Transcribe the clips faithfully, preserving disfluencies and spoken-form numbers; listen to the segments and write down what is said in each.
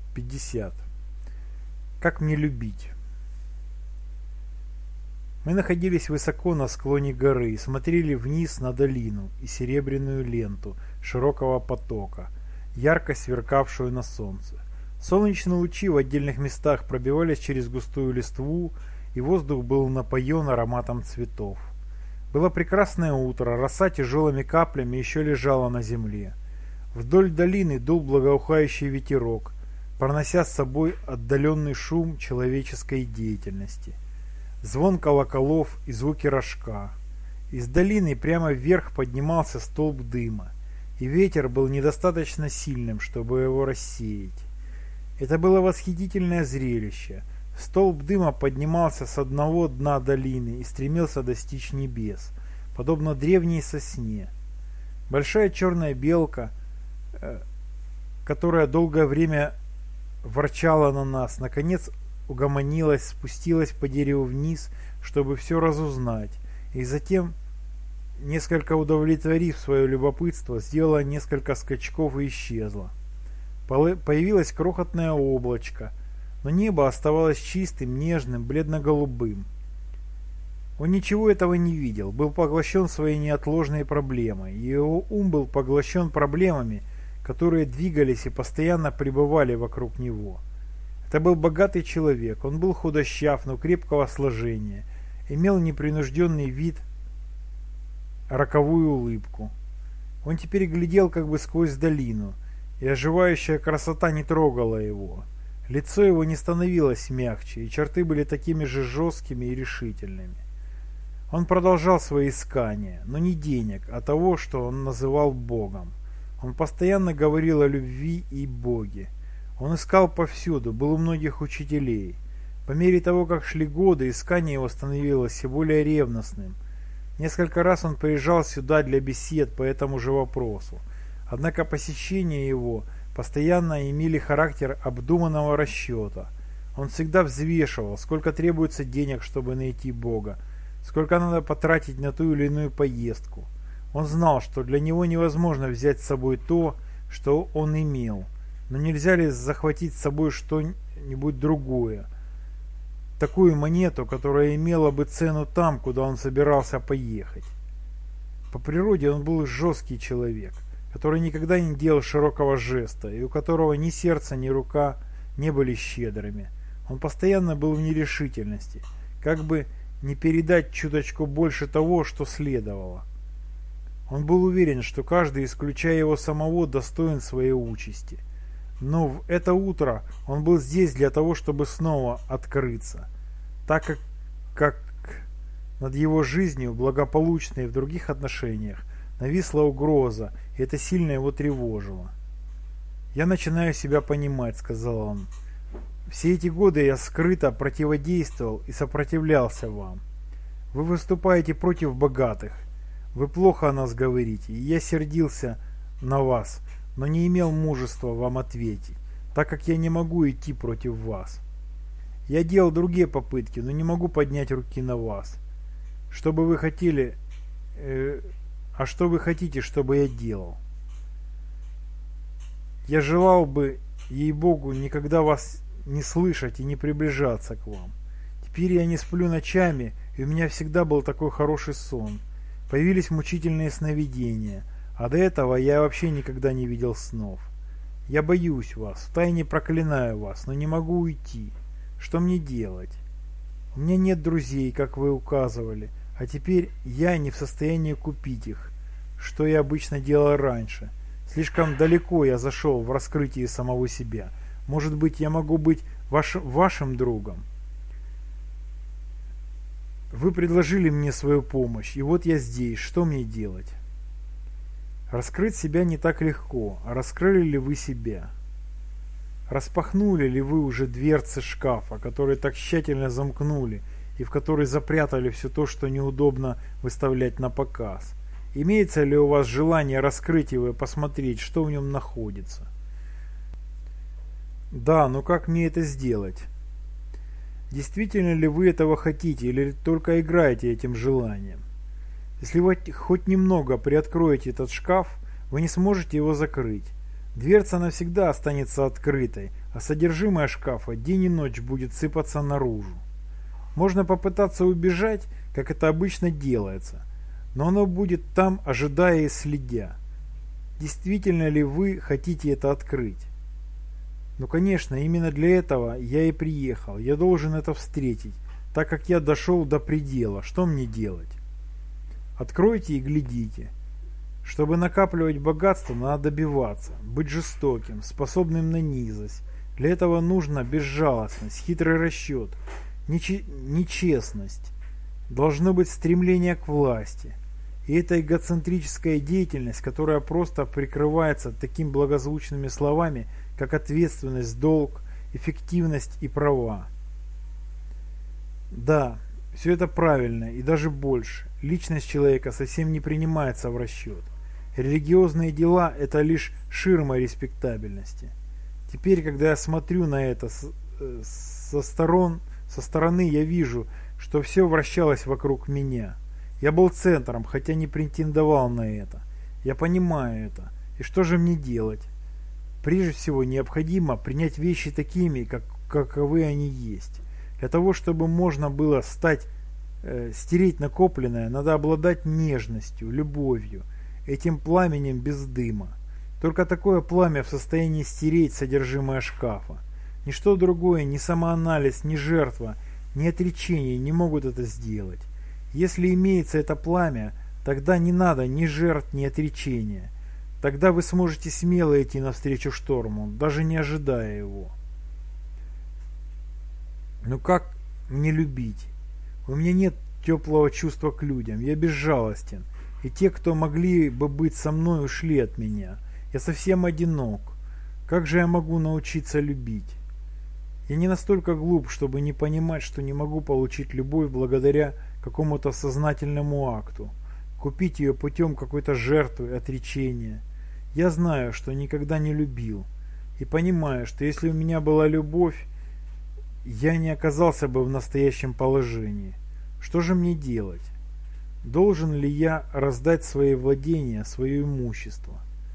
пятьдесят. Как мне любить? Мы находились высоко на склоне горы и смотрели вниз на долину и серебряную ленту широкого потока, ярко сверкавшую на солнце. Солнечные лучи в отдельных местах пробивались через густую листву, и воздух был напоен ароматом цветов. Было прекрасное утро, роса тяжелыми каплями еще лежала на земле. Вдоль долины дул благоухающий ветерок, пронося с собой отдаленный шум человеческой деятельности. Звон колоколов и звуки рожка. Из долины прямо вверх поднимался столб дыма, и ветер был недостаточно сильным, чтобы его рассеять. Это было восхитительное зрелище. Столб дыма поднимался с одного дна долины и стремился достичь небес, подобно древней сосне. Большая черная белка, которая долгое время ворчала на нас, наконец угомонилась, спустилась по дереву вниз, чтобы все разузнать, и затем, несколько удовлетворив свое любопытство, сделала несколько скачков и исчезла. Появилось крохотное облачко, но небо оставалось чистым, нежным, бледно-голубым. Он ничего этого не видел, был поглощен своей неотложной проблемой, и его ум был поглощен проблемами, которые двигались и постоянно пребывали вокруг него. Это был богатый человек, он был худощав, но крепкого сложения, имел непринужденный вид, роковую улыбку. Он теперь глядел как бы сквозь долину, и оживающая красота не трогала его. Лицо его не становилось мягче, и черты были такими же жесткими и решительными. Он продолжал свои искания, но не денег, а того, что он называл Богом. Он постоянно говорил о любви и Боге. Он искал повсюду, был у многих учителей. По мере того, как шли годы, искание его становилось все более ревностным. Несколько раз он приезжал сюда для бесед по этому же вопросу. Однако посещения его постоянно имели характер обдуманного расчета. Он всегда взвешивал, сколько требуется денег, чтобы найти Бога, сколько надо потратить на ту или иную поездку. Он знал, что для него невозможно взять с собой то, что он имел, но нельзя ли захватить с собой что-нибудь другое, такую монету, которая имела бы цену там, куда он собирался поехать. По природе он был жесткий человек, который никогда не делал широкого жеста, и у которого ни сердце, ни рука не были щедрыми. Он постоянно был в нерешительности, как бы не передать чуточку больше того, что следовало. Он был уверен, что каждый, исключая его самого, достоин своей участи. Но в это утро он был здесь для того, чтобы снова открыться, так как, как над его жизнью, благополучной в других отношениях, нависла угроза, и это сильно его тревожило. «Я начинаю себя понимать», — сказал он. «Все эти годы я скрыто противодействовал и сопротивлялся вам. Вы выступаете против богатых. Вы плохо о нас говорите, и я сердился на вас, но не имел мужества вам ответить, так как я не могу идти против вас. Я делал другие попытки, но не могу поднять руки на вас. Что бы вы хотели... Э, а что вы хотите, чтобы я делал? Я желал бы, ей-богу, никогда вас не слышать и не приближаться к вам. Теперь я не сплю ночами, и у меня всегда был такой хороший сон. Появились мучительные сновидения, а до этого я вообще никогда не видел снов. Я боюсь вас, втайне проклинаю вас, но не могу уйти. Что мне делать? У меня нет друзей, как вы указывали, а теперь я не в состоянии купить их, что я обычно делал раньше. Слишком далеко я зашел в раскрытии самого себя. Может быть, я могу быть ваш, вашим другом? Вы предложили мне свою помощь, и вот я здесь. Что мне делать? Раскрыть себя не так легко, а раскрыли ли вы себя? Распахнули ли вы уже дверцы шкафа, которые так тщательно замкнули, и в который запрятали все то, что неудобно выставлять на показ? Имеется ли у вас желание раскрыть его и посмотреть, что в нем находится? Да, но как мне это сделать? Действительно ли вы этого хотите или только играете этим желанием? Если вы хоть немного приоткроете этот шкаф, вы не сможете его закрыть. Дверца навсегда останется открытой, а содержимое шкафа день и ночь будет сыпаться наружу. Можно попытаться убежать, как это обычно делается, но оно будет там, ожидая и следя. Действительно ли вы хотите это открыть? Ну, конечно, именно для этого я и приехал. Я должен это встретить, так как я дошел до предела. Что мне делать? Откройте и глядите. Чтобы накапливать богатство, надо добиваться, быть жестоким, способным на низость. Для этого нужна безжалостность, хитрый расчет, нече- нечестность. Должно быть стремление к власти. И это эгоцентрическая деятельность, которая просто прикрывается такими благозвучными словами, как ответственность, долг, эффективность и права. Да, все это правильно и даже больше. Личность человека совсем не принимается в расчет. Религиозные дела – это лишь ширма респектабельности. Теперь, когда я смотрю на это со сторон, со стороны, я вижу, что все вращалось вокруг меня. Я был центром, хотя не претендовал на это. Я понимаю это. И что же мне делать? Прежде всего, необходимо принять вещи такими, как, каковы они есть. Для того, чтобы можно было стать, э, стереть накопленное, надо обладать нежностью, любовью, этим пламенем без дыма. Только такое пламя в состоянии стереть содержимое шкафа. Ничто другое, ни самоанализ, ни жертва, ни отречение не могут это сделать. Если имеется это пламя, тогда не надо ни жертв, ни отречения. Тогда вы сможете смело идти навстречу шторму, даже не ожидая его. Но как мне любить? У меня нет теплого чувства к людям, я безжалостен. И те, кто могли бы быть со мной, ушли от меня. Я совсем одинок. Как же я могу научиться любить? Я не настолько глуп, чтобы не понимать, что не могу получить любовь благодаря какому-то сознательному акту, купить ее путем какой-то жертвы, отречения. Я знаю, что никогда не любил, и понимаю, что если у меня была любовь, я не оказался бы в настоящем положении. Что же мне делать? Должен ли я раздать свои владения, свое имущество?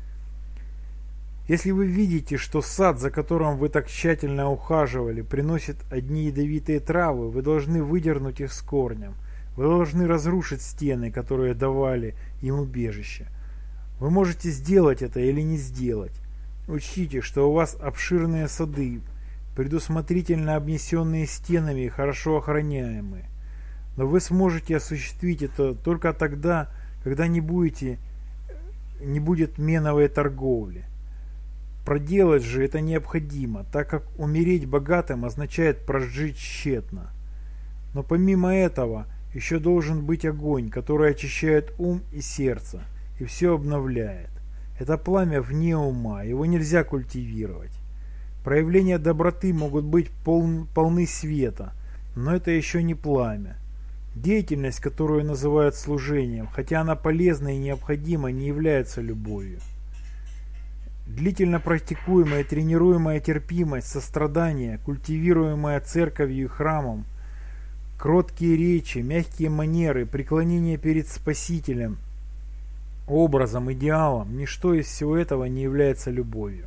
Если вы видите, что сад, за которым вы так тщательно ухаживали, приносит одни ядовитые травы, вы должны выдернуть их с корнем. Вы должны разрушить стены, которые давали им убежище. Вы можете сделать это или не сделать. Учтите, что у вас обширные сады, предусмотрительно обнесенные стенами и хорошо охраняемые. Но вы сможете осуществить это только тогда, когда не, будете, не будет меновой торговли. Проделать же это необходимо, так как умереть богатым означает прожить тщетно. Но помимо этого, еще должен быть огонь, который очищает ум и сердце, и все обновляет. Это пламя вне ума, его нельзя культивировать. Проявления доброты могут быть пол, полны света, но это еще не пламя. Деятельность, которую называют служением, хотя она полезна и необходима, не является любовью. Длительно практикуемая и тренируемая терпимость, сострадание, культивируемая церковью и храмом, кроткие речи, мягкие манеры, преклонение перед Спасителем, образом, идеалом, ничто из всего этого не является любовью.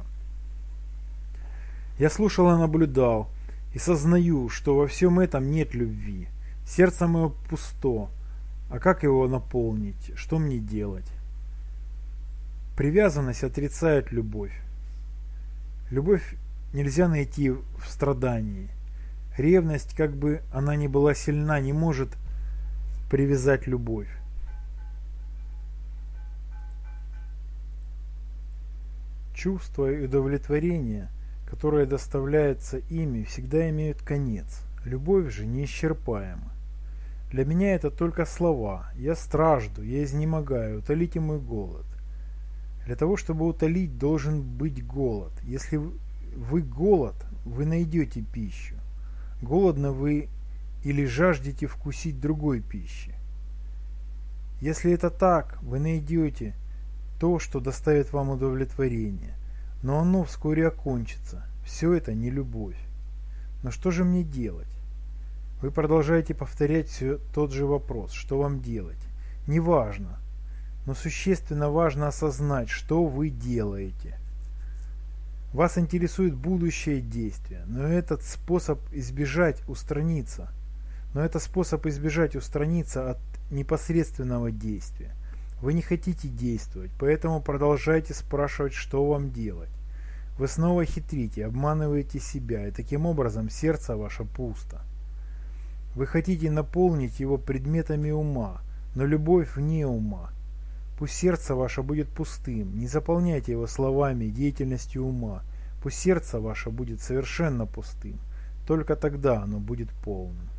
Я слушал и наблюдал, и сознаю, что во всем этом нет любви. Сердце мое пусто, а как его наполнить, что мне делать? Привязанность отрицает любовь. Любовь нельзя найти в страдании. Ревность, как бы она ни была сильна, не может привязать любовь. Чувство и удовлетворение, которое доставляется ими, всегда имеют конец. Любовь же неисчерпаема. Для меня это только слова. Я стражду, я изнемогаю, утолите мой голод. Для того, чтобы утолить, должен быть голод. Если вы голод, вы найдете пищу. Голодны вы или жаждете вкусить другой пищи. Если это так, вы найдете то, что доставит вам удовлетворение. Но оно вскоре окончится. Все это не любовь. Но что же мне делать? Вы продолжаете повторять все тот же вопрос. Что вам делать? Неважно. Но существенно важно осознать, что вы делаете. Вас интересует будущее действие, но этот способ избежать устраниться. Но это способ избежать устраниться от непосредственного действия. Вы не хотите действовать, поэтому продолжайте спрашивать, что вам делать. Вы снова хитрите, обманываете себя, и таким образом сердце ваше пусто. Вы хотите наполнить его предметами ума, но любовь вне ума. Пусть сердце ваше будет пустым, не заполняйте его словами, деятельностью ума. Пусть сердце ваше будет совершенно пустым, только тогда оно будет полным.